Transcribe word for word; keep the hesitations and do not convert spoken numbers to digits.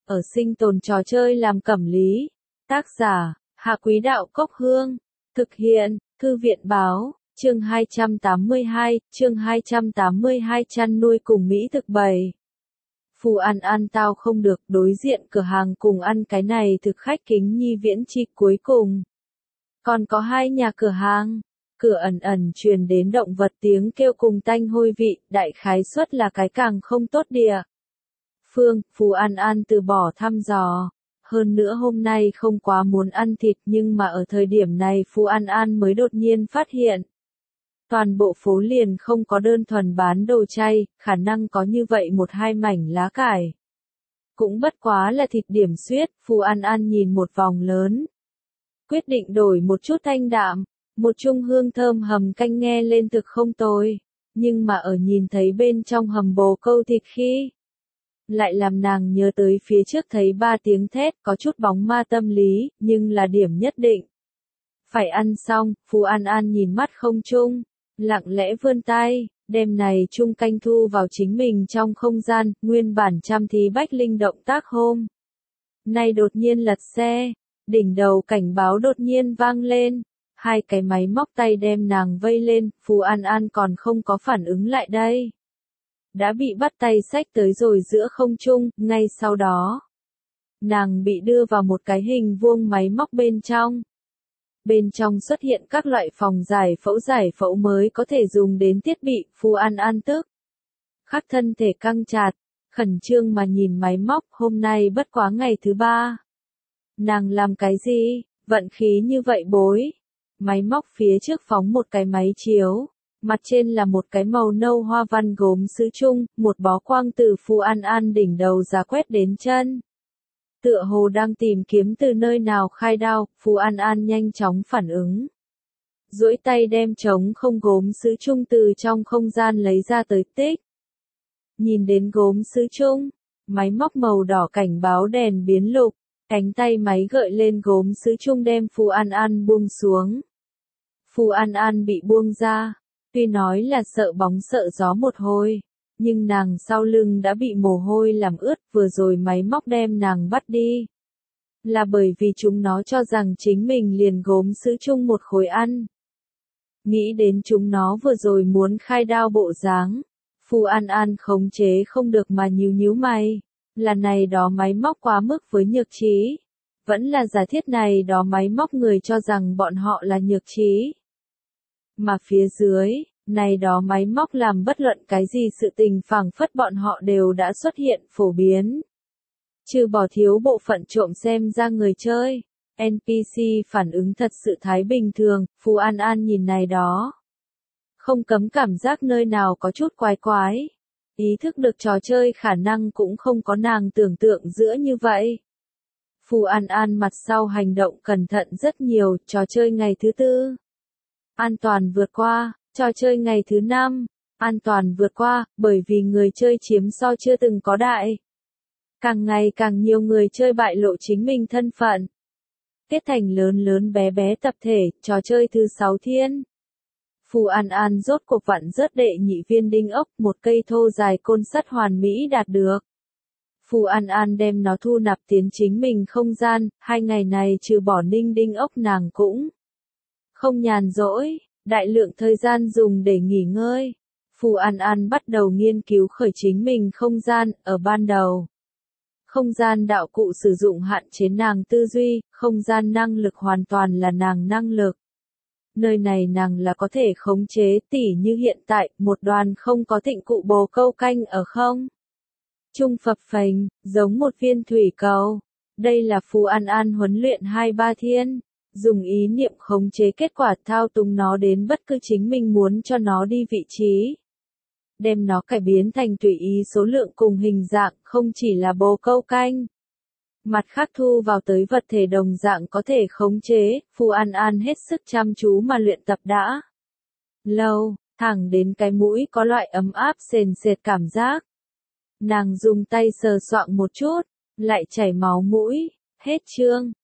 ở sinh tồn trò chơi làm cẩm lý. Tác giả, Hạ Quý Đạo Cốc Hương. Thực hiện, Thư viện Báo, chương hai trăm tám mươi hai, chương hai trăm tám mươi hai chăn nuôi cùng Mỹ thực bày. Phù ăn ăn tao không được, đối diện cửa hàng cùng ăn cái này thực khách kính nhi viễn chi cuối cùng. Còn có hai nhà cửa hàng, cửa ẩn ẩn truyền đến động vật tiếng kêu cùng tanh hôi vị, đại khái suất là cái càng không tốt địa. Phương, Phù An An từ bỏ thăm dò. Hơn nữa hôm nay không quá muốn ăn thịt nhưng mà ở thời điểm này Phù An An mới đột nhiên phát hiện. Toàn bộ phố liền không có đơn thuần bán đồ chay, khả năng có như vậy một hai mảnh lá cải. Cũng bất quá là thịt điểm xuyết, Phù An An nhìn một vòng lớn. Quyết định đổi một chút thanh đạm, một chung hương thơm hầm canh nghe lên thực không tồi, nhưng mà ở nhìn thấy bên trong hầm bồ câu thịt khi, lại làm nàng nhớ tới phía trước thấy ba tiếng thét có chút bóng ma tâm lý, nhưng là điểm nhất định. Phải ăn xong, Phù An An nhìn mắt không chung, lặng lẽ vươn tay, đem này chung canh thu vào chính mình trong không gian, nguyên bản chăm thí bách linh động tác hôm. Nay đột nhiên lật xe, đỉnh đầu cảnh báo đột nhiên vang lên, hai cái máy móc tay đem nàng vây lên, Phù An An còn không có phản ứng lại đây. Đã bị bắt tay xách tới rồi giữa không trung, ngay sau đó. Nàng bị đưa vào một cái hình vuông máy móc bên trong. Bên trong xuất hiện các loại phòng giải phẫu giải phẫu mới có thể dùng đến thiết bị, Phù An An tức. Khắc thân thể căng chặt, khẩn trương mà nhìn máy móc, hôm nay bất quá ngày thứ ba. Nàng làm cái gì, vận khí như vậy bối. Máy móc phía trước phóng một cái máy chiếu, mặt trên là một cái màu nâu hoa văn gốm sứ chung, một bó quang từ Phù An An đỉnh đầu ra quét đến chân. Tựa hồ đang tìm kiếm từ nơi nào khai đao, Phù An An nhanh chóng phản ứng. Duỗi tay đem trống không gốm sứ chung từ trong không gian lấy ra tới tích. Nhìn đến gốm sứ chung, máy móc màu đỏ cảnh báo đèn biến lục, cánh tay máy gợi lên gốm sứ chung đem Phù An An buông xuống. Phù An An bị buông ra, tuy nói là sợ bóng sợ gió một hồi. Nhưng nàng sau lưng đã bị mồ hôi làm ướt, vừa rồi máy móc đem nàng bắt đi. Là bởi vì chúng nó cho rằng chính mình liền gốm sứ chung một khối ăn. Nghĩ đến chúng nó vừa rồi muốn khai đao bộ dáng. Phù An An khống chế không được mà nhíu nhíu mày. Là này đó máy móc quá mức với nhược trí. Vẫn là giả thiết này đó máy móc người cho rằng bọn họ là nhược trí. Mà phía dưới, này đó máy móc làm bất luận cái gì sự tình phảng phất bọn họ đều đã xuất hiện phổ biến. Trừ bỏ thiếu bộ phận trộm xem ra người chơi, en pê xê phản ứng thật sự thái bình thường, Phù An An nhìn này đó. Không cấm cảm giác nơi nào có chút quái quái. Ý thức được trò chơi khả năng cũng không có nàng tưởng tượng giữa như vậy. Phù An An mặt sau hành động cẩn thận rất nhiều, trò chơi ngày thứ tư. An toàn vượt qua. Trò chơi ngày thứ năm, an toàn vượt qua, bởi vì người chơi chiếm so chưa từng có đại. Càng ngày càng nhiều người chơi bại lộ chính mình thân phận. Kết thành lớn lớn bé bé tập thể, trò chơi thứ sáu thiên. Phù An An rốt cuộc vặn rớt đệ nhị viên đinh ốc, một cây thô dài côn sắt hoàn mỹ đạt được. Phù An An đem nó thu nạp tiến chính mình không gian, hai ngày này trừ bỏ ninh đinh ốc nàng cũng không nhàn rỗi. Đại lượng thời gian dùng để nghỉ ngơi. Phù An An bắt đầu nghiên cứu khởi chính mình không gian, ở ban đầu. Không gian đạo cụ sử dụng hạn chế nàng tư duy, không gian năng lực hoàn toàn là nàng năng lực. Nơi này nàng là có thể khống chế tỉ như hiện tại, một đoàn không có thịnh cụ bồ câu canh ở không. Trung phập phềnh, giống một viên thủy cầu. Đây là Phù An An huấn luyện hai ba thiên. Dùng ý niệm khống chế kết quả thao túng nó đến bất cứ chính mình muốn cho nó đi vị trí. Đem nó cải biến thành tùy ý số lượng cùng hình dạng, không chỉ là bồ câu canh. Mặt khác thu vào tới vật thể đồng dạng có thể khống chế, Phù An An hết sức chăm chú mà luyện tập đã. Lâu, thẳng đến cái mũi có loại ấm áp sền sệt cảm giác. Nàng dùng tay sờ soạng một chút, lại chảy máu mũi, hết chương.